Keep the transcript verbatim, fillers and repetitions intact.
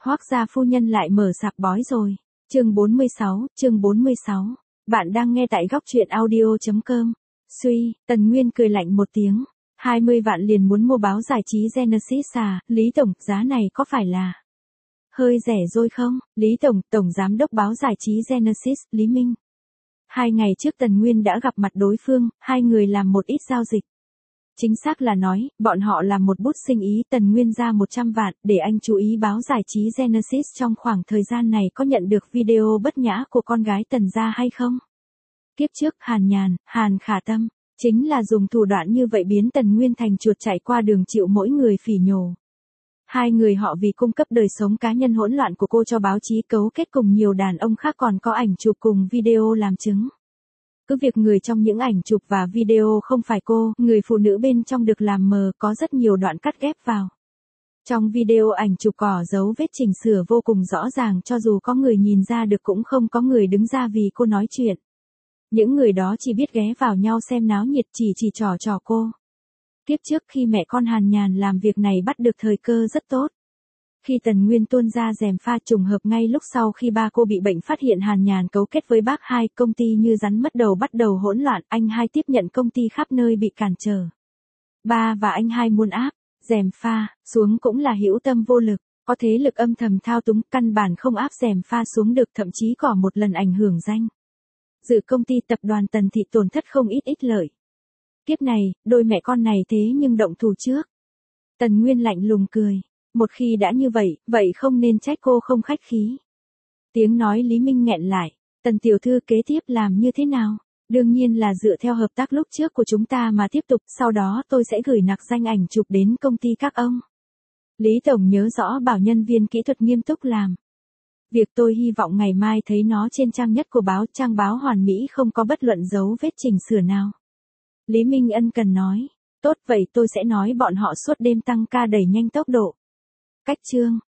Hoác gia phu nhân lại mở sạp bói rồi. Chương bốn mươi sáu, chương bốn mươi sáu. Bạn đang nghe tại góc truyện audio chấm com. Suy, Tần Nguyên cười lạnh một tiếng. hai mươi vạn liền muốn mua báo giải trí Genesis à, Lý Tổng, giá này có phải là hơi rẻ rồi không? Lý Tổng, Tổng Giám đốc báo giải trí Genesis, Lý Minh. Hai ngày trước Tần Nguyên đã gặp mặt đối phương, hai người làm một ít giao dịch. Chính xác là nói, bọn họ làm một bút sinh ý, Tần Nguyên ra một trăm vạn, để anh chú ý báo giải trí Genesis trong khoảng thời gian này có nhận được video bất nhã của con gái Tần gia hay không? Kiếp trước Hàn Nhàn, Hàn Khả Tâm, chính là dùng thủ đoạn như vậy biến Tần Nguyên thành chuột chạy qua đường chịu mỗi người phỉ nhổ. Hai người họ vì cung cấp đời sống cá nhân hỗn loạn của cô cho báo chí cấu kết cùng nhiều đàn ông khác còn có ảnh chụp cùng video làm chứng. Cứ việc người trong những ảnh chụp và video không phải cô, người phụ nữ bên trong được làm mờ, có rất nhiều đoạn cắt ghép vào. Trong video ảnh chụp cỏ dấu vết chỉnh sửa vô cùng rõ ràng, cho dù có người nhìn ra được cũng không có người đứng ra vì cô nói chuyện. Những người đó chỉ biết ghé vào nhau xem náo nhiệt, chỉ chỉ trò trò cô. Kiếp trước khi mẹ con Hàn Nhàn làm việc này bắt được thời cơ rất tốt. Khi Tần Nguyên tuôn ra rèm pha trùng hợp ngay lúc sau khi ba cô bị bệnh phát hiện Hàn Nhàn cấu kết với bác hai, công ty như rắn mất đầu bắt đầu hỗn loạn, anh hai tiếp nhận công ty khắp nơi bị cản trở. Ba và anh hai muốn áp rèm pha xuống cũng là hữu tâm vô lực, có thế lực âm thầm thao túng, căn bản không áp rèm pha xuống được, thậm chí có một lần ảnh hưởng danh dự công ty tập đoàn Tần Thị tổn thất không ít ích lợi. Kiếp này, đôi mẹ con này thế nhưng động thủ trước. Tần Nguyên lạnh lùng cười. Một khi đã như vậy, vậy không nên trách cô không khách khí. Tiếng nói Lý Minh nghẹn lại. Tần tiểu thư kế tiếp làm như thế nào? Đương nhiên là dựa theo hợp tác lúc trước của chúng ta mà tiếp tục, sau đó tôi sẽ gửi nặc danh ảnh chụp đến công ty các ông. Lý Tổng nhớ rõ bảo nhân viên kỹ thuật nghiêm túc làm việc, tôi hy vọng ngày mai thấy nó trên trang nhất của báo, trang báo hoàn mỹ không có bất luận dấu vết chỉnh sửa nào. Lý Minh ân cần nói. Tốt vậy tôi sẽ nói bọn họ suốt đêm tăng ca đẩy nhanh tốc độ. Cách chương.